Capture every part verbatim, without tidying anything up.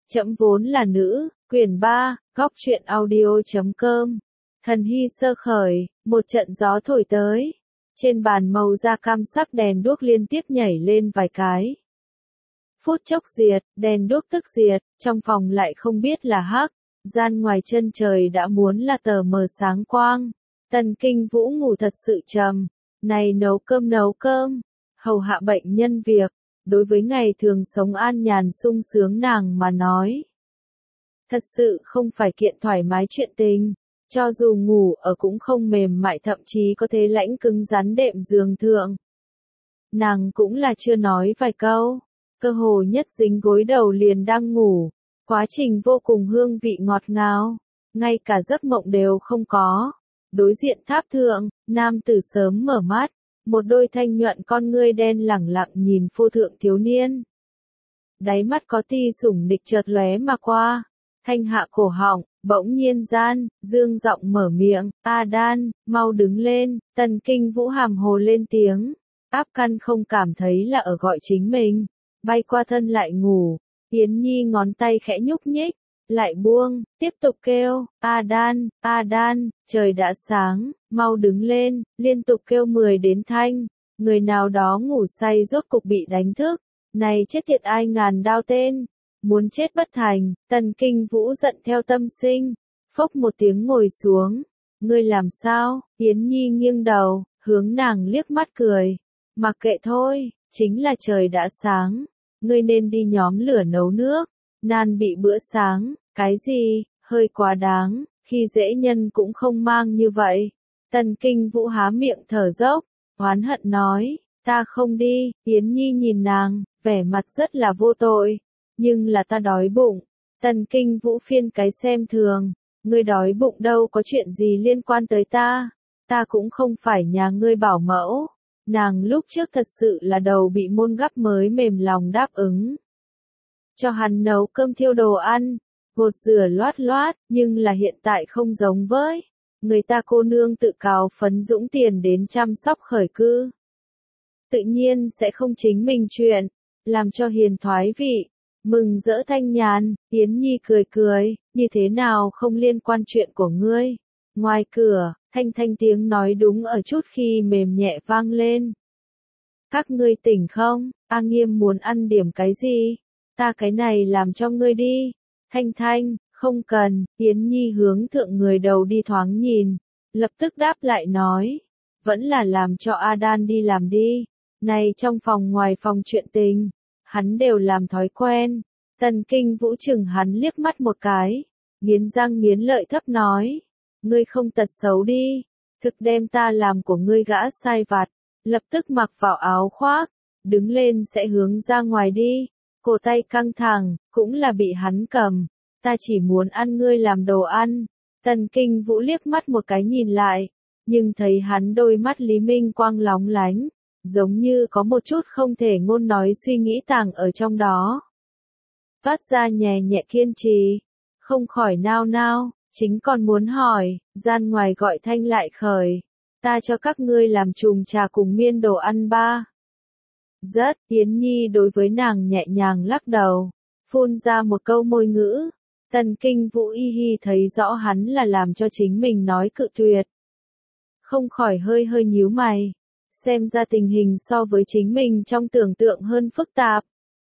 Trẫm vốn là nữ, quyển ba, góc truyện audio chấm com. Thần hy sơ khởi, một trận gió thổi tới. Trên bàn màu da cam sắc đèn đuốc liên tiếp nhảy lên vài cái. Phút chốc diệt, đèn đuốc tức diệt, trong phòng lại không biết là hắc, gian ngoài chân trời đã muốn là tờ mờ sáng quang. Tần Kinh Vũ ngủ thật sự trầm, này nấu cơm nấu cơm, hầu hạ bệnh nhân việc, đối với ngày thường sống an nhàn sung sướng nàng mà nói. Thật sự không phải kiện thoải mái chuyện tình, cho dù ngủ ở cũng không mềm mại, thậm chí có thể lãnh cứng rắn đệm giường thượng. Nàng cũng là chưa nói vài câu, cơ hồ nhất dính gối đầu liền đang ngủ, quá trình vô cùng hương vị ngọt ngào, ngay cả giấc mộng đều không có. Đối diện tháp thượng, nam tử sớm mở mắt, một đôi thanh nhuận con ngươi đen lẳng lặng nhìn pho thượng thiếu niên. Đáy mắt có tia sủng nịch chợt lóe mà qua, thanh hạ cổ họng, bỗng nhiên gian, dương giọng mở miệng, "A Đan, mau đứng lên." Tần Kinh Vũ hàm hồ lên tiếng, áp căn không cảm thấy là ở gọi chính mình, bay qua thân lại ngủ. Yến Nhi ngón tay khẽ nhúc nhích, lại buông, tiếp tục kêu, "A Đan, A Đan, trời đã sáng, mau đứng lên." Liên tục kêu mười đến thanh, người nào đó ngủ say rốt cục bị đánh thức. Này chết tiệt, ai ngàn đao tên, muốn chết bất thành. Tần Kinh Vũ giận theo tâm sinh, phốc một tiếng ngồi xuống. "Ngươi làm sao?" Yến Nhi nghiêng đầu, hướng nàng liếc mắt cười, "Mặc kệ thôi, chính là trời đã sáng, ngươi nên đi nhóm lửa nấu nước, nan bị bữa sáng." "Cái gì, hơi quá đáng, khi dễ nhân cũng không mang như vậy." Tần Kinh Vũ há miệng thở dốc, oán hận nói, "Ta không đi." Yến Nhi nhìn nàng, vẻ mặt rất là vô tội, "Nhưng là ta đói bụng." Tần Kinh Vũ phiên cái xem thường, "Ngươi đói bụng đâu có chuyện gì liên quan tới ta, ta cũng không phải nhà ngươi bảo mẫu." Nàng lúc trước thật sự là đầu bị môn gắp mới mềm lòng đáp ứng. Cho hắn nấu cơm thiêu đồ ăn, gột rửa loát loát, nhưng là hiện tại không giống với người ta cô nương tự cào phấn dũng tiền đến chăm sóc khởi cư. Tự nhiên sẽ không chính mình chuyện, làm cho hiền thoái vị, mừng rỡ thanh nhàn. Yến Nhi cười cười, "Như thế nào không liên quan chuyện của ngươi." Ngoài cửa, thanh thanh tiếng nói đúng ở chút khi mềm nhẹ vang lên. "Các ngươi tỉnh không? A Nghiêm muốn ăn điểm cái gì? Ta cái này làm cho ngươi đi." "Thanh thanh, không cần." Yến Nhi hướng thượng người đầu đi thoáng nhìn, lập tức đáp lại nói, "Vẫn là làm cho A Đan đi làm đi. Này trong phòng ngoài phòng chuyện tình, hắn đều làm thói quen." Tần Kinh Vũ chừng hắn liếc mắt một cái, nghiến răng nghiến lợi thấp nói, "Ngươi không tật xấu đi, thực đem ta làm của ngươi gã sai vặt." Lập tức mặc vào áo khoác, đứng lên sẽ hướng ra ngoài đi, cổ tay căng thẳng, cũng là bị hắn cầm. "Ta chỉ muốn ăn ngươi làm đồ ăn." Tần Kinh Vũ liếc mắt một cái nhìn lại, nhưng thấy hắn đôi mắt Lý Minh quang lóng lánh, giống như có một chút không thể ngôn nói suy nghĩ tàng ở trong đó. Phát ra nhẹ nhẹ kiên trì, không khỏi nao nao, chính còn muốn hỏi, gian ngoài gọi thanh lại khởi, "Ta cho các ngươi làm trùng trà cùng miên đồ ăn ba." "Rất." Yến Nhi đối với nàng nhẹ nhàng lắc đầu, phun ra một câu môi ngữ. Tần Kinh Vũ y hi thấy rõ hắn là làm cho chính mình nói cự tuyệt, không khỏi hơi hơi nhíu mày, xem ra tình hình so với chính mình trong tưởng tượng hơn phức tạp.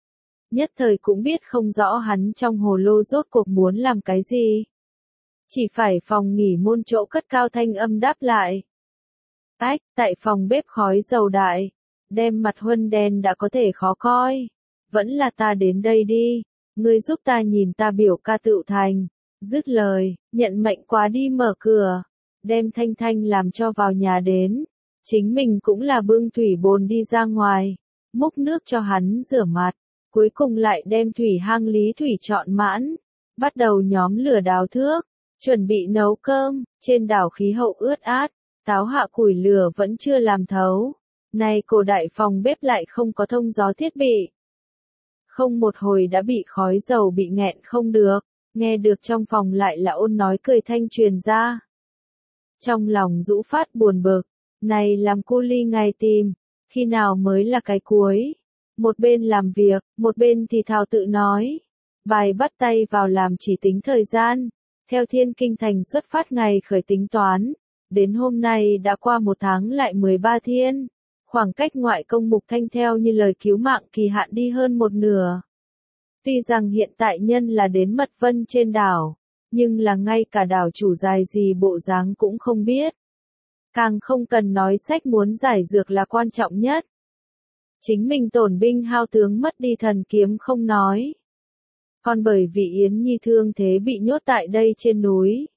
Nhất thời cũng biết không rõ hắn trong hồ lô rốt cuộc muốn làm cái gì. Chỉ phải phòng nghỉ môn chỗ cất cao thanh âm đáp lại. "Ách." Tại phòng bếp khói dầu đại, đem mặt huân đen đã có thể khó coi. "Vẫn là ta đến đây đi, ngươi giúp ta nhìn ta biểu ca tựu thành." Dứt lời, nhận mệnh quá đi mở cửa, đem Thanh Thanh làm cho vào nhà đến. Chính mình cũng là bưng thủy bồn đi ra ngoài, múc nước cho hắn rửa mặt, cuối cùng lại đem thủy hang lý thủy trọn mãn, bắt đầu nhóm lửa đào thước, chuẩn bị nấu cơm. Trên đảo khí hậu ướt át, táo hạ củi lửa vẫn chưa làm thấu. Này cổ đại phòng bếp lại không có thông gió thiết bị. Không một hồi đã bị khói dầu bị nghẹn không được, nghe được trong phòng lại là ôn nói cười thanh truyền ra. Trong lòng rũ phát buồn bực, này làm cu ly ngày tìm, khi nào mới là cái cuối. Một bên làm việc, một bên thì thào tự nói, Bài bắt tay vào làm chỉ tính thời gian. Theo Thiên Kinh Thành xuất phát ngày khởi tính toán, đến hôm nay đã qua một tháng lại mười ba thiên. Khoảng cách ngoại công mục thanh theo như lời cứu mạng kỳ hạn đi hơn một nửa. Tuy rằng hiện tại nhân là đến Mật Vân trên đảo, nhưng là ngay cả đảo chủ dài gì bộ dáng cũng không biết. Càng không cần nói sách muốn giải dược là quan trọng nhất. Chính mình tổn binh hao tướng mất đi thần kiếm không nói. Còn bởi vì Yến Nhi thương thế bị nhốt tại đây trên núi.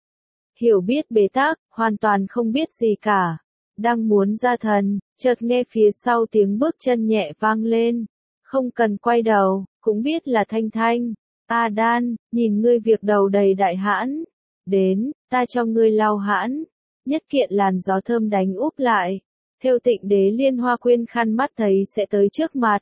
Hiểu biết bế tắc, hoàn toàn không biết gì cả. Đang muốn ra thần, chợt nghe phía sau tiếng bước chân nhẹ vang lên. Không cần quay đầu, cũng biết là Thanh Thanh. A Đan, nhìn ngươi việc đầu đầy đại hãn. Đến, ta cho ngươi lau hãn. Nhất kiện làn gió thơm đánh úp lại. Theo Tịnh Đế liên hoa quyên khăn mắt thấy sẽ tới trước mặt.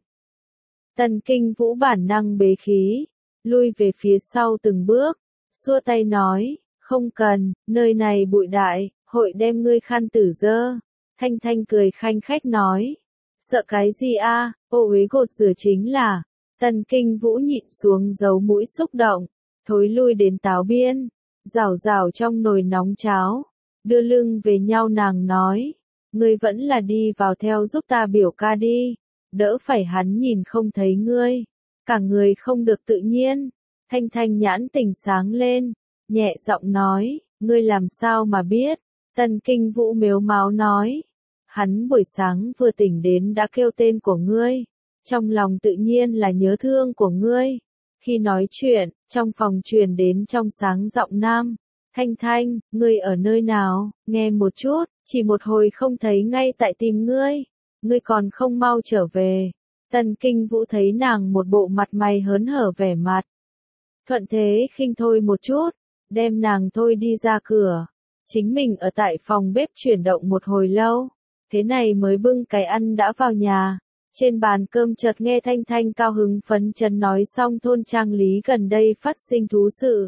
Tần Kinh Vũ bản năng bế khí, lui về phía sau từng bước, xua tay nói, không cần, nơi này bụi đại, hội đem ngươi khăn tử dơ. Thanh Thanh cười khanh khách nói, sợ cái gì a? Ô uế gột rửa chính là. Tần Kinh Vũ nhịn xuống dấu mũi xúc động, thối lui đến táo biên, rảo rảo trong nồi nóng cháo, đưa lưng về nhau nàng nói, ngươi vẫn là đi vào theo giúp ta biểu ca đi, đỡ phải hắn nhìn không thấy ngươi, cả người không được tự nhiên. Thanh Thanh nhãn tỉnh sáng lên, nhẹ giọng nói, ngươi làm sao mà biết? Tần Kinh Vũ mếu máo nói, hắn buổi sáng vừa tỉnh đến đã kêu tên của ngươi, trong lòng tự nhiên là nhớ thương của ngươi. Khi nói chuyện, trong phòng truyền đến trong sáng giọng nam, Thanh Thanh, ngươi ở nơi nào, nghe một chút, chỉ một hồi không thấy ngay tại tìm ngươi, ngươi còn không mau trở về. Tần Kinh Vũ thấy nàng một bộ mặt mày hớn hở vẻ mặt. Thuận thế khinh thôi một chút, đem nàng thôi đi ra cửa. Chính mình ở tại phòng bếp chuyển động một hồi lâu, thế này mới bưng cái ăn đã vào nhà. Trên bàn cơm chợt nghe Thanh Thanh cao hứng phấn chấn nói xong thôn trang lý gần đây phát sinh thú sự.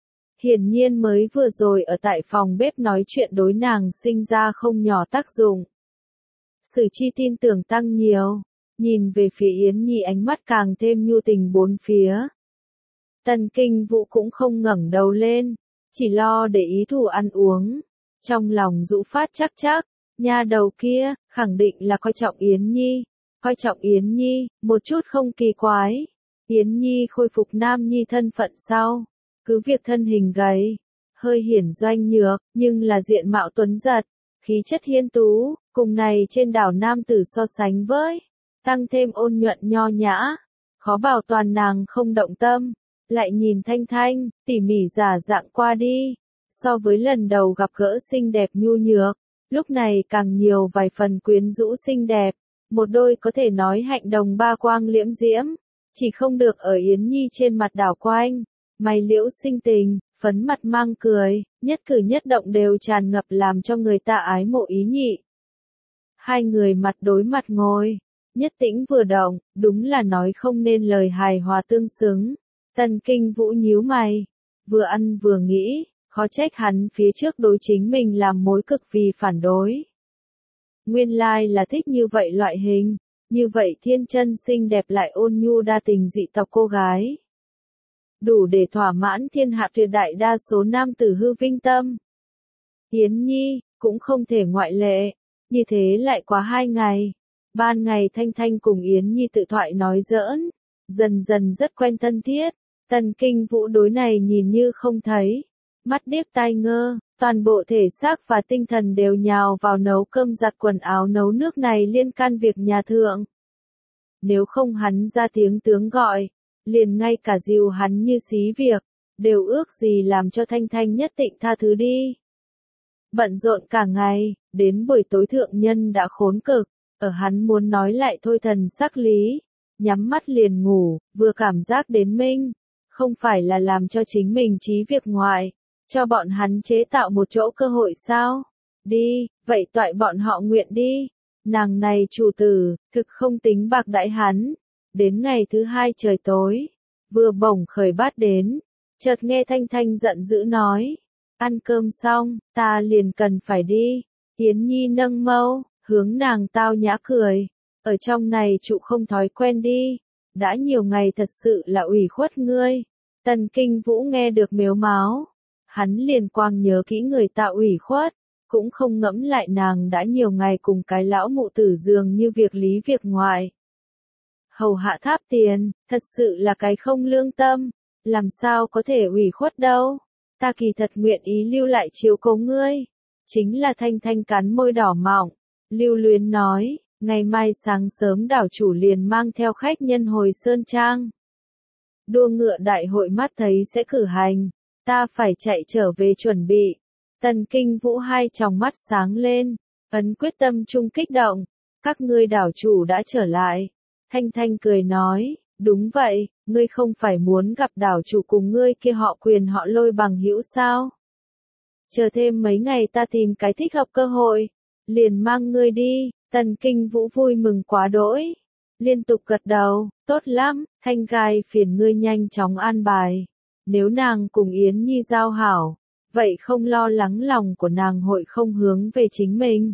Hiển nhiên mới vừa rồi ở tại phòng bếp nói chuyện đối nàng sinh ra không nhỏ tác dụng. Sử Chi tin tưởng tăng nhiều, nhìn về phía Yến Nhi ánh mắt càng thêm nhu tình bốn phía. Tần Kinh Vũ cũng không ngẩng đầu lên, chỉ lo để ý thủ ăn uống. Trong lòng dụ phát chắc chắc, nha đầu kia, khẳng định là coi trọng Yến Nhi. Coi trọng Yến Nhi, một chút không kỳ quái. Yến Nhi khôi phục nam nhi thân phận sau. Cứ việc thân hình gầy, hơi hiển doanh nhược, nhưng là diện mạo tuấn giật, khí chất hiên tú, cùng này trên đảo nam tử so sánh với, tăng thêm ôn nhuận nho nhã, khó bảo toàn nàng không động tâm. Lại nhìn Thanh Thanh, tỉ mỉ giả dạng qua đi, so với lần đầu gặp gỡ xinh đẹp nhu nhược, lúc này càng nhiều vài phần quyến rũ xinh đẹp, một đôi có thể nói hạnh đồng ba quang liễm diễm, chỉ không được ở Yến Nhi trên mặt đảo quanh, mày liễu sinh tình, phấn mặt mang cười, nhất cử nhất động đều tràn ngập làm cho người ta ái mộ ý nhị. Hai người mặt đối mặt ngồi, nhất tĩnh vừa động, đúng là nói không nên lời hài hòa tương xứng. Tần Kinh Vũ nhíu mày, vừa ăn vừa nghĩ, khó trách hắn phía trước đối chính mình làm mối cực vì phản đối. Nguyên lai là thích như vậy loại hình, như vậy thiên chân xinh đẹp lại ôn nhu đa tình dị tộc cô gái. Đủ để thỏa mãn thiên hạ tuyệt đại đa số nam tử hư vinh tâm. Yến Nhi, cũng không thể ngoại lệ, như thế lại quá hai ngày. Ban ngày Thanh Thanh cùng Yến Nhi tự thoại nói giỡn, dần dần rất quen thân thiết. Tần Kinh Vũ đối này nhìn như không thấy, mắt điếc tai ngơ, toàn bộ thể xác và tinh thần đều nhào vào nấu cơm giặt quần áo nấu nước này liên can việc nhà thượng. Nếu không hắn ra tiếng tướng gọi, liền ngay cả dìu hắn như xí việc, đều ước gì làm cho Thanh Thanh nhất định tha thứ đi. Bận rộn cả ngày, đến buổi tối thượng nhân đã khốn cực, ở hắn muốn nói lại thôi thần sắc lý, nhắm mắt liền ngủ, vừa cảm giác đến minh, không phải là làm cho chính mình trí việc ngoại, cho bọn hắn chế tạo một chỗ cơ hội sao? Đi, vậy toại bọn họ nguyện đi. Nàng này chủ tử, thực không tính bạc đãi hắn. Đến ngày thứ hai trời tối, vừa bổng khởi bát đến, chợt nghe Thanh Thanh giận dữ nói, ăn cơm xong, ta liền cần phải đi. Yến Nhi nâng mâu, hướng nàng tao nhã cười, ở trong này trụ không thói quen đi. đã nhiều ngày thật sự là ủy khuất ngươi. Tần Kinh Vũ nghe được mếu máo. Hắn liền quang nhớ kỹ người ta ủy khuất, cũng không ngẫm lại nàng đã nhiều ngày cùng cái lão mụ tử dường như việc lý việc ngoại. Hầu hạ tháp tiền, thật sự là cái không lương tâm, làm sao có thể ủy khuất đâu. Ta kỳ thật nguyện ý lưu lại chiếu cố ngươi. Chính là Thanh Thanh cắn môi đỏ mọng, lưu luyến nói, ngày mai sáng sớm đảo chủ liền mang theo khách nhân hồi Sơn Trang. Đua ngựa đại hội mắt thấy sẽ cử hành, ta phải chạy trở về chuẩn bị. Tần Kinh Vũ hai tròng mắt sáng lên, ấn quyết tâm chung kích động, các ngươi đảo chủ đã trở lại. Thanh Thanh cười nói, đúng vậy, ngươi không phải muốn gặp đảo chủ cùng ngươi kia họ Quyền họ Lôi bằng hữu sao? Chờ thêm mấy ngày ta tìm cái thích hợp cơ hội, liền mang ngươi đi. Tần Kinh Vũ vui mừng quá đỗi, liên tục gật đầu, tốt lắm, Thanh Gai phiền ngươi nhanh chóng an bài. Nếu nàng cùng Yến Nhi giao hảo, vậy không lo lắng lòng của nàng hội không hướng về chính mình.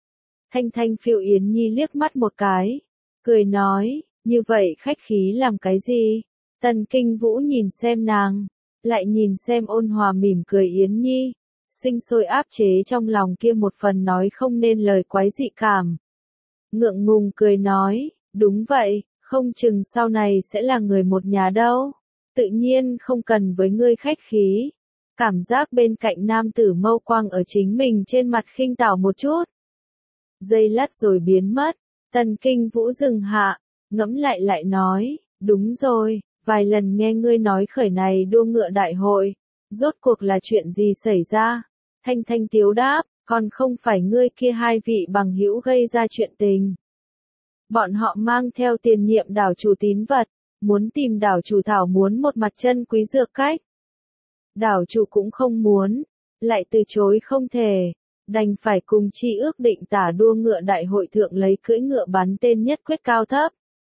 Thanh Thanh phiêu Yến Nhi liếc mắt một cái, cười nói, như vậy khách khí làm cái gì? Tần Kinh Vũ nhìn xem nàng, lại nhìn xem ôn hòa mỉm cười Yến Nhi, sinh sôi áp chế trong lòng kia một phần nói không nên lời quái dị cảm. Ngượng ngùng cười nói, đúng vậy, không chừng sau này sẽ là người một nhà đâu. Tự nhiên không cần với ngươi khách khí. Cảm giác bên cạnh nam tử mâu quang ở chính mình trên mặt khinh tảo một chút. Giây lát rồi biến mất, Tần Kinh Vũ dừng hạ, ngẫm lại lại nói, đúng rồi, vài lần nghe ngươi nói khởi này đua ngựa đại hội, rốt cuộc là chuyện gì xảy ra? Thanh Thanh tiếu đáp, còn không phải ngươi kia hai vị bằng hữu gây ra chuyện tình. Bọn họ mang theo tiền nhiệm đảo chủ tín vật, muốn tìm đảo chủ thảo muốn một mặt chân quý dược cách. Đảo chủ cũng không muốn, lại từ chối không thể, đành phải cùng chi ước định tả đua ngựa đại hội thượng lấy cưỡi ngựa bắn tên nhất quyết cao thấp.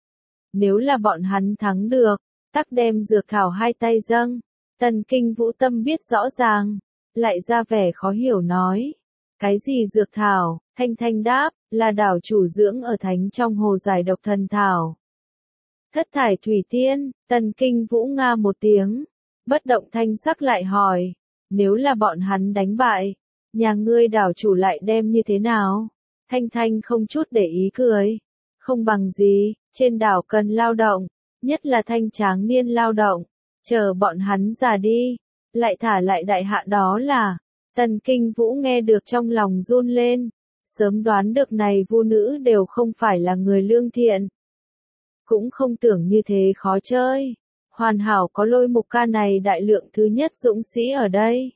Nếu là bọn hắn thắng được, tắc đem dược thảo hai tay dâng. Tần Kinh Vũ tâm biết rõ ràng, lại ra vẻ khó hiểu nói. Cái gì dược thảo? Thanh Thanh đáp, là đảo chủ dưỡng ở thánh trong hồ giải độc thần thảo. Thất thải thủy tiên. Tần Kinh Vũ nga một tiếng, bất động thanh sắc lại hỏi, nếu là bọn hắn đánh bại, nhà ngươi đảo chủ lại đem như thế nào? Thanh Thanh không chút để ý cười, không bằng gì, trên đảo cần lao động, nhất là thanh tráng niên lao động, chờ bọn hắn già đi, lại thả lại đại hạ đó là. Tần Kinh Vũ nghe được trong lòng run lên, sớm đoán được này vu nữ đều không phải là người lương thiện. Cũng không tưởng như thế khó chơi, hoàn hảo có Lôi Mục ca này đại lượng thứ nhất dũng sĩ ở đây.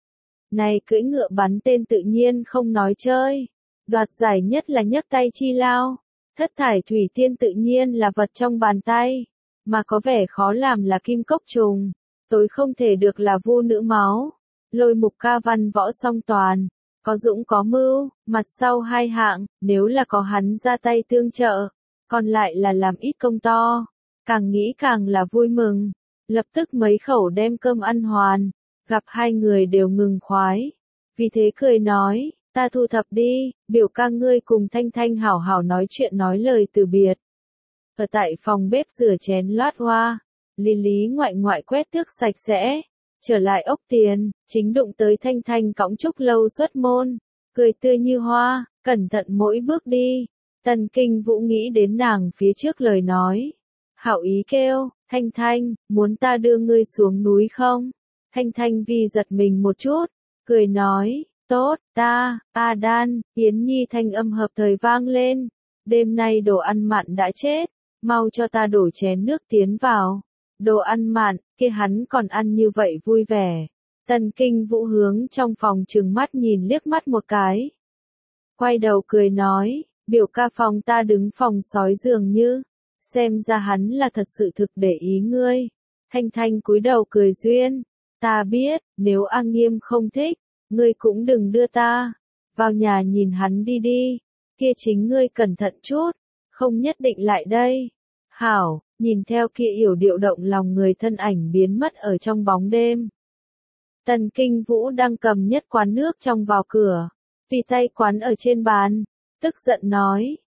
Này cưỡi ngựa bắn tên tự nhiên không nói chơi, đoạt giải nhất là nhấc tay chi lao, thất thải thủy tiên tự nhiên là vật trong bàn tay, mà có vẻ khó làm là kim cốc trùng, tối không thể được là vu nữ máu. Lôi Mục ca văn võ song toàn, có dũng có mưu, mặt sau hai hạng, nếu là có hắn ra tay tương trợ, còn lại là làm ít công to, càng nghĩ càng là vui mừng, lập tức mấy khẩu đem cơm ăn hoàn, gặp hai người đều ngừng khoái, vì thế cười nói, ta thu thập đi, biểu ca ngươi cùng Thanh Thanh hảo hảo nói chuyện nói lời từ biệt. Ở tại phòng bếp rửa chén loát hoa, Lý Lý ngoại ngoại quét tước sạch sẽ. Trở lại ốc tiền, chính đụng tới Thanh Thanh cõng trúc lâu xuất môn, cười tươi như hoa, cẩn thận mỗi bước đi. Tần Kinh Vũ nghĩ đến nàng phía trước lời nói. Hảo ý kêu, Thanh Thanh, muốn ta đưa ngươi xuống núi không? Thanh Thanh vì giật mình một chút, cười nói, tốt, ta, A Đan, Yến Nhi thanh âm hợp thời vang lên. Đêm nay đồ ăn mặn đã chết, mau cho ta đổ chén nước tiến vào. Đồ ăn mặn, kia hắn còn ăn như vậy vui vẻ. Tần Kinh Vũ hướng trong phòng trừng mắt nhìn liếc mắt một cái. Quay đầu cười nói, biểu ca phòng ta đứng phòng sói dường như. Xem ra hắn là thật sự thực để ý ngươi. Thanh Thanh cúi đầu cười duyên. Ta biết, nếu A Nghiêm không thích, ngươi cũng đừng đưa ta. Vào nhà nhìn hắn đi đi. Kia chính ngươi cẩn thận chút, không nhất định lại đây. Hảo. Nhìn theo kia yểu điệu động lòng người thân ảnh biến mất ở trong bóng đêm. Tần Kinh Vũ đang cầm nhất quán nước trong vào cửa, vì tay quán ở trên bàn, tức giận nói,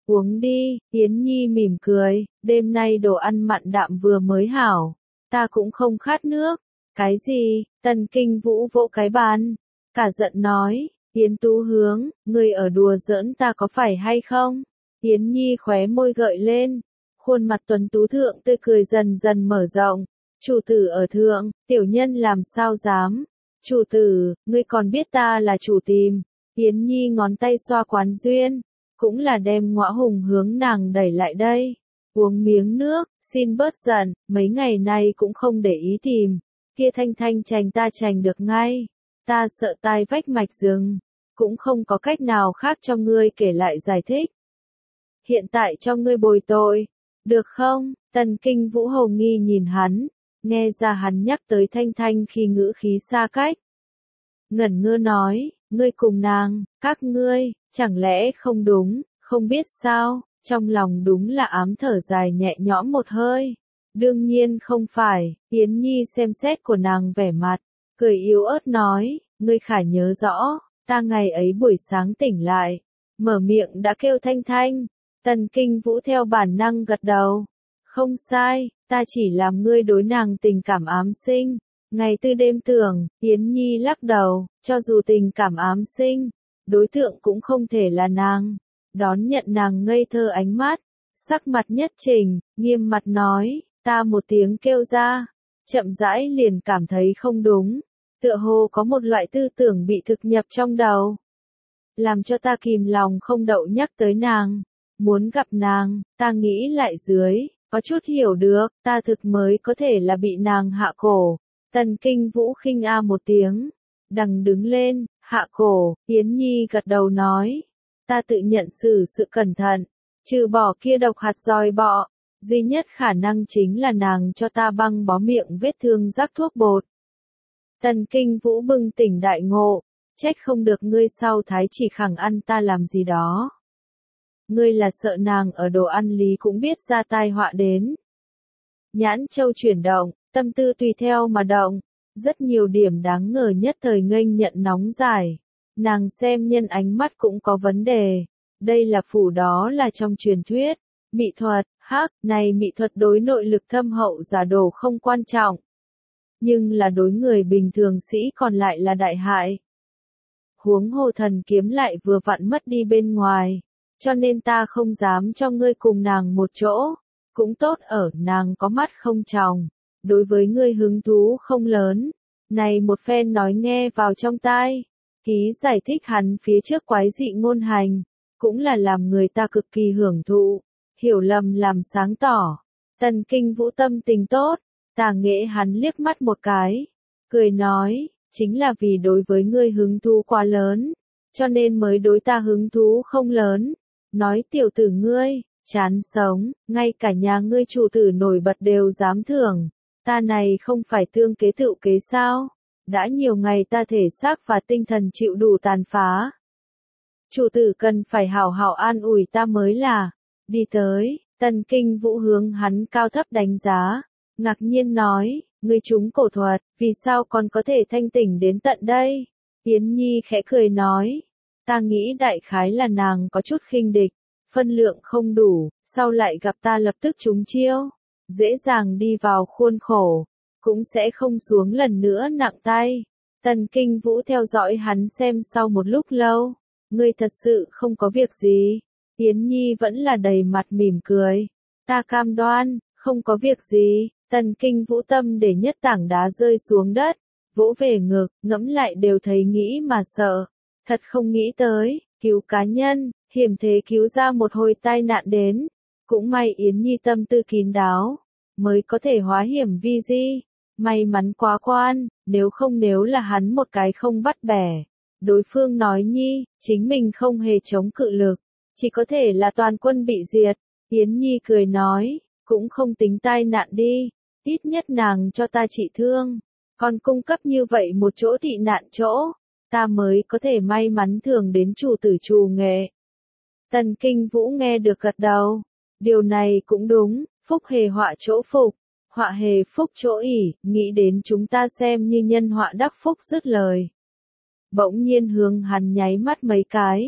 Uống đi, Yến Nhi mỉm cười, đêm nay đồ ăn mặn đạm vừa mới hảo, ta cũng không khát nước. Cái gì? Tần Kinh Vũ vỗ cái bàn, cả giận nói, Yến Tú Hướng, ngươi ở đùa giỡn ta có phải hay không? Yến Nhi khóe môi gợi lên, khuôn mặt tuấn tú thượng tươi cười dần dần mở rộng. Chủ tử ở thượng, tiểu nhân làm sao dám? Chủ tử, ngươi còn biết ta là chủ tìm. Yến Nhi ngón tay xoa quán duyên, cũng là đem Ngõa Hùng hướng nàng đẩy lại đây. Uống miếng nước, xin bớt giận, mấy ngày nay cũng không để ý tìm. Kia thanh thanh chành ta chành được ngay. Ta sợ tai vách mạch rừng, cũng không có cách nào khác cho ngươi kể lại giải thích. Hiện tại cho ngươi bồi tội, được không? Tần Kinh Vũ hồ nghi nhìn hắn, nghe ra hắn nhắc tới thanh thanh khi ngữ khí xa cách. Ngẩn ngơ nói, ngươi cùng nàng, các ngươi, chẳng lẽ không đúng, không biết sao, trong lòng đúng là ám thở dài nhẹ nhõm một hơi. Đương nhiên không phải, Yến Nhi xem xét của nàng vẻ mặt, cười yếu ớt nói, ngươi khả nhớ rõ, ta ngày ấy buổi sáng tỉnh lại, mở miệng đã kêu thanh thanh. Tần Kinh Vũ theo bản năng gật đầu, không sai, ta chỉ làm ngươi đối nàng tình cảm ám sinh. Ngày tư đêm tưởng, Yến Nhi lắc đầu, cho dù tình cảm ám sinh, đối tượng cũng không thể là nàng. Đón nhận nàng ngây thơ ánh mắt, sắc mặt nhất trình, nghiêm mặt nói, ta một tiếng kêu ra, chậm rãi liền cảm thấy không đúng, tựa hồ có một loại tư tưởng bị thực nhập trong đầu, làm cho ta kìm lòng không đậu nhắc tới nàng, muốn gặp nàng. Ta nghĩ lại dưới, có chút hiểu được, ta thực mới có thể là bị nàng hạ cổ. Tần Kinh Vũ khinh a một tiếng, đằng đứng lên, hạ cổ. Yến Nhi gật đầu nói, ta tự nhận xử sự cẩn thận, trừ bỏ kia độc hạt dòi bọ, duy nhất khả năng chính là nàng cho ta băng bó miệng vết thương rắc thuốc bột. Tần Kinh Vũ bừng tỉnh đại ngộ, trách không được ngươi sau thái chỉ khẳng ăn ta làm gì đó. Ngươi là sợ nàng ở đồ ăn lý cũng biết ra tai họa đến. Nhãn châu chuyển động, tâm tư tùy theo mà động, rất nhiều điểm đáng ngờ nhất thời nghênh nhận nóng giải. Nàng xem nhân ánh mắt cũng có vấn đề. Đây là phủ đó là trong truyền thuyết. Mỹ thuật, hắc, này mỹ thuật đối nội lực thâm hậu giả đồ không quan trọng. Nhưng là đối người bình thường sĩ còn lại là đại hại. Huống hồ thần kiếm lại vừa vặn mất đi bên ngoài. Cho nên ta không dám cho ngươi cùng nàng một chỗ. Cũng tốt ở nàng có mắt không tròng. Đối với ngươi hứng thú không lớn. Này một phen nói nghe vào trong tai. Ký giải thích hắn phía trước quái dị ngôn hành. Cũng là làm người ta cực kỳ hưởng thụ. Hiểu lầm làm sáng tỏ. Tần Kinh Vũ tâm tình tốt. Tà nghệ hắn liếc mắt một cái. Cười nói, chính là vì đối với ngươi hứng thú quá lớn. Cho nên mới đối ta hứng thú không lớn. Nói tiểu tử ngươi, chán sống, ngay cả nhà ngươi chủ tử nổi bật đều dám thưởng. Ta này không phải tương kế tự kế sao? Đã nhiều ngày ta thể xác và tinh thần chịu đủ tàn phá. Chủ tử cần phải hảo hảo an ủi ta mới là. Đi tới, Tần Kinh Vũ hướng hắn cao thấp đánh giá. Ngạc nhiên nói, ngươi trúng cổ thuật, vì sao còn có thể thanh tỉnh đến tận đây? Yến Nhi khẽ cười nói, ta nghĩ đại khái là nàng có chút khinh địch, phân lượng không đủ, sau lại gặp ta lập tức trúng chiêu, dễ dàng đi vào khuôn khổ, cũng sẽ không xuống lần nữa nặng tay. Tần Kinh Vũ theo dõi hắn xem sau một lúc lâu, ngươi thật sự không có việc gì? Yến Nhi vẫn là đầy mặt mỉm cười, ta cam đoan, không có việc gì. Tần Kinh Vũ tâm để nhất tảng đá rơi xuống đất, vỗ về ngực, ngẫm lại đều thấy nghĩ mà sợ. Thật không nghĩ tới, cứu cá nhân, hiểm thế cứu ra một hồi tai nạn đến. Cũng may Yến Nhi tâm tư kín đáo, mới có thể hóa hiểm vi di. May mắn quá quan, nếu không nếu là hắn một cái không bắt bẻ. Đối phương nói Nhi, chính mình không hề chống cự lực, chỉ có thể là toàn quân bị diệt. Yến Nhi cười nói, cũng không tính tai nạn đi. Ít nhất nàng cho ta trị thương, còn cung cấp như vậy một chỗ tị nạn chỗ, ta mới có thể may mắn thường đến chủ tử trù nghệ. Tần Kinh Vũ nghe được gật đầu, điều này cũng đúng, phúc hề họa chỗ phục, họa hề phúc chỗ ỉ, nghĩ đến chúng ta xem như nhân họa đắc phúc dứt lời. Bỗng nhiên hướng hắn nháy mắt mấy cái,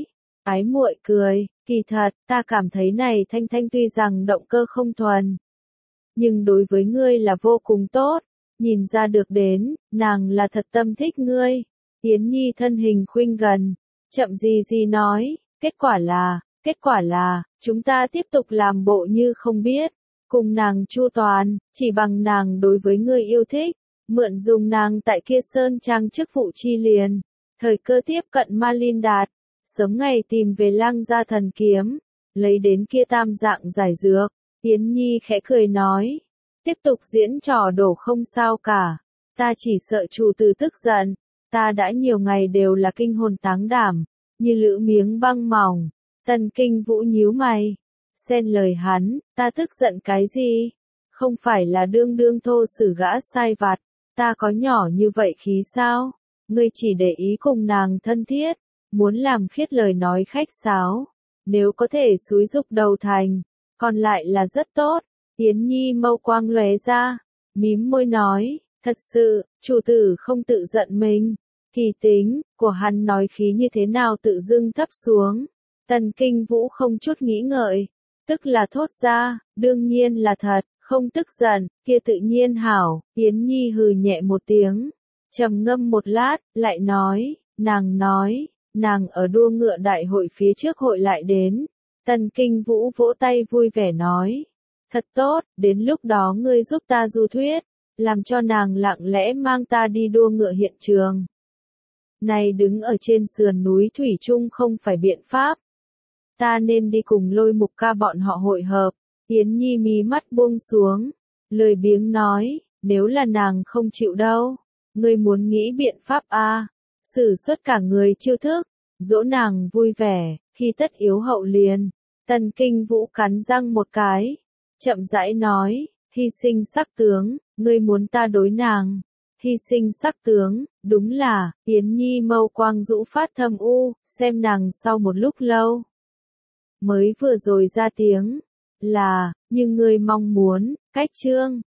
Ái muội cười, kỳ thật, ta cảm thấy này Thanh Thanh tuy rằng động cơ không thuần, nhưng đối với ngươi là vô cùng tốt, nhìn ra được đến, nàng là thật tâm thích ngươi. Yến Nhi thân hình khuynh gần, chậm gì gì nói, kết quả là, kết quả là, chúng ta tiếp tục làm bộ như không biết, cùng nàng chu toàn, chỉ bằng nàng đối với ngươi yêu thích, mượn dùng nàng tại kia sơn trang chức vụ chi liền, thời cơ tiếp cận Ma Linh Đạt, sớm ngày tìm về Lang gia thần kiếm, lấy đến kia tam dạng giải dược. Yến Nhi khẽ cười nói, tiếp tục diễn trò đổ không sao cả, ta chỉ sợ chủ tử tức giận, ta đã nhiều ngày đều là kinh hồn táng đảm, như lữ miếng băng mỏng. Tần Kinh Vũ nhíu mày, xen lời hắn, ta tức giận cái gì? Không phải là đương đương thô sử gã sai vặt, ta có nhỏ như vậy khí sao? Ngươi chỉ để ý cùng nàng thân thiết, muốn làm khiết lời nói khách sáo, nếu có thể xúi dục đầu thành, còn lại là rất tốt. Yến Nhi mâu quang lóe ra, mím môi nói, thật sự, chủ tử không tự giận mình. Kỳ tính của hắn nói khí như thế nào tự dưng thấp xuống. Tần Kinh Vũ không chút nghĩ ngợi, tức là thốt ra, đương nhiên là thật, không tức giận, kia tự nhiên hảo. Yến Nhi hừ nhẹ một tiếng, trầm ngâm một lát, lại nói, nàng nói, nàng ở đua ngựa đại hội phía trước hội lại đến. Tần Kinh Vũ vỗ tay vui vẻ nói, thật tốt, đến lúc đó ngươi giúp ta du thuyết, làm cho nàng lặng lẽ mang ta đi đua ngựa hiện trường. Này đứng ở trên sườn núi Thủy Trung không phải biện pháp. Ta nên đi cùng Lôi Mục ca bọn họ hội hợp. Yến Nhi mí mắt buông xuống, lười biếng nói, nếu là nàng không chịu đâu, ngươi muốn nghĩ biện pháp a, à? Sử xuất cả người chiêu thức, dỗ nàng vui vẻ, khi tất yếu hậu liền. Tần Kinh Vũ cắn răng một cái, chậm rãi nói, hy sinh sắc tướng, ngươi muốn ta đối nàng. Hy sinh sắc tướng, đúng là, Yến Nhi mâu quang rũ phát thâm u, xem nàng sau một lúc lâu. Mới vừa rồi ra tiếng, là, nhưng ngươi mong muốn, cách chương.